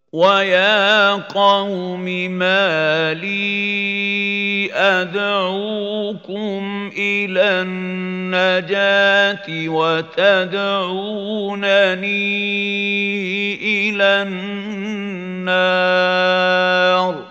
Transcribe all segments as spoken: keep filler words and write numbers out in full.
وَيَا قَوْمِ مَا لِي أَدْعُوكُمْ إِلَى النَّجَاةِ وَتَدْعُونَنِي إِلَى النَّارِ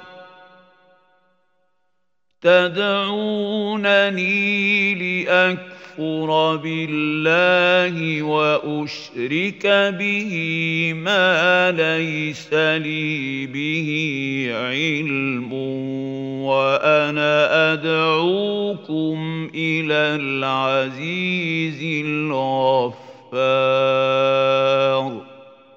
تَدْعُونَنِي لِأَكْفُرَ بِاللَّهِ وَأُشْرِكَ بِهِ مَا لَيْسَ لِي بِهِ عِلْمٌ وَأَنَا أَدْعُوكُمْ إِلَى الْعَزِيزِ الْغَفَّارِ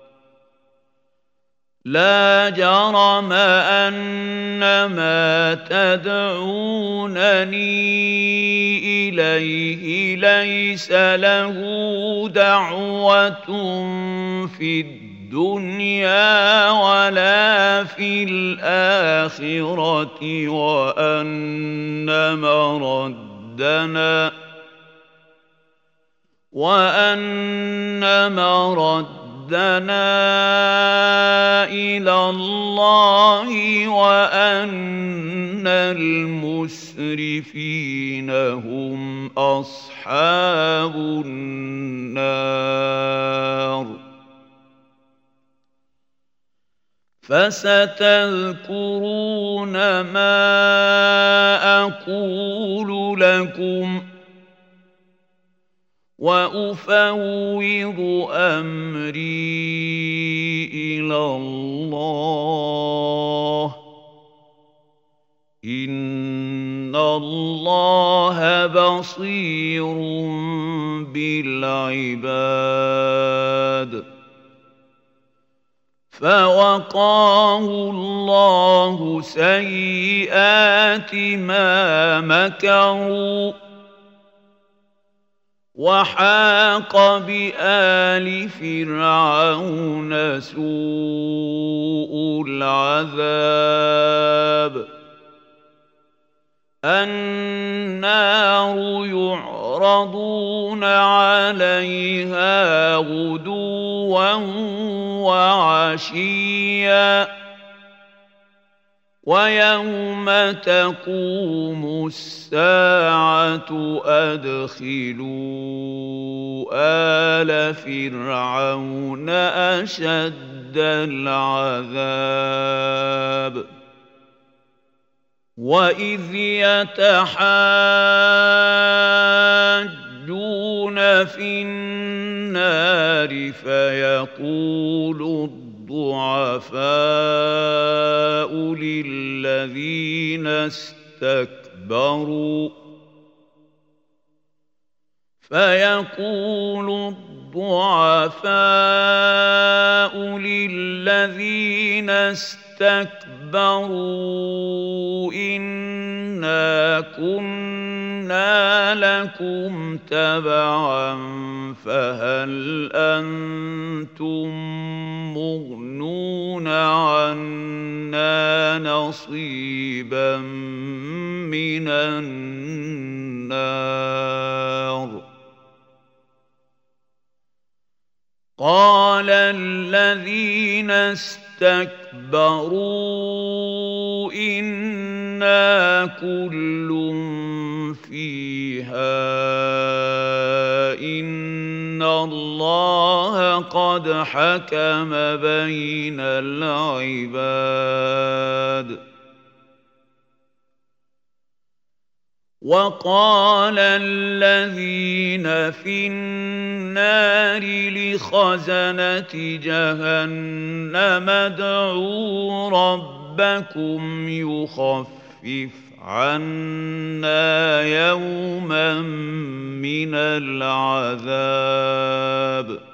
لَا جَرَمَ أَنَّمَا تَدْعُونَنِي إِلَيْهِ لَيْسَ لَهُ دَعْوَةٌ فِي الدُّنْيَا وَلَا فِي الْآخِرَةِ وَأَنَّ مَرَدَّنَا وَأَنَّ مَرَدَّنَا إِلَى اللَّهِ وَأَنَّ الْمُسْرِفِينَ هُمْ أَصْحَابُ النَّارِ فَسَتَذْكُرُونَ مَا أَقُولُ لَكُمْ وَأُفَوِّضُ أَمْرِي إِلَى اللَّهِ إِنَّ اللَّهَ بَصِيرٌ بِالْعِبَادِ فَوَقَاهُ اللَّهُ سَيِّئَاتِ مَا مَكَرُوا وَحَاقَ بِآلِ فِرْعَوْنَ سُوءُ الْعَذَابِ النَّارُ يُعْرَضُونَ عَلَيْهَا غُدُوًّا وَعَشِيًّا وَيَوْمَ تَقُومُ السَّاعَةُ أَدْخِلُوا آلَ فِرْعَوْنَ أَشَدَّ الْعَذَابِ وَإِذْ يَتَحَاجُّونَ فِي النَّارِ فَيَقُولُ الضُّعَفَاءُ لِلَّذِينَ اسْتَكْبَرُوا فَيَقُولُ الضُّعَفَاءُ لِلَّذِينَ اسْتَكْبَرُوا إِنَّا كُنَّا لَكُمْ تَبَعًا فَهَلْ أَنتُم مُّغْنُونَ عَنَّا نَصِيبًا مِّنَ النَّارِ قَالَ الَّذِينَ اسْتَكْبَرُوا إِنَّا كُلٌّ فِيهَا إِنَّ اللَّهَ قَدْ حَكَمَ بَيْنَ الْعِبَادِ وَقَالَ الَّذِينَ فِي النَّارِ لِخَزَنَةِ جَهَنَّمَ ادْعُوا رَبَّكُمْ يُخَفِّفْ عَنَّا يَوْمًا مِّنَ الْعَذَابِ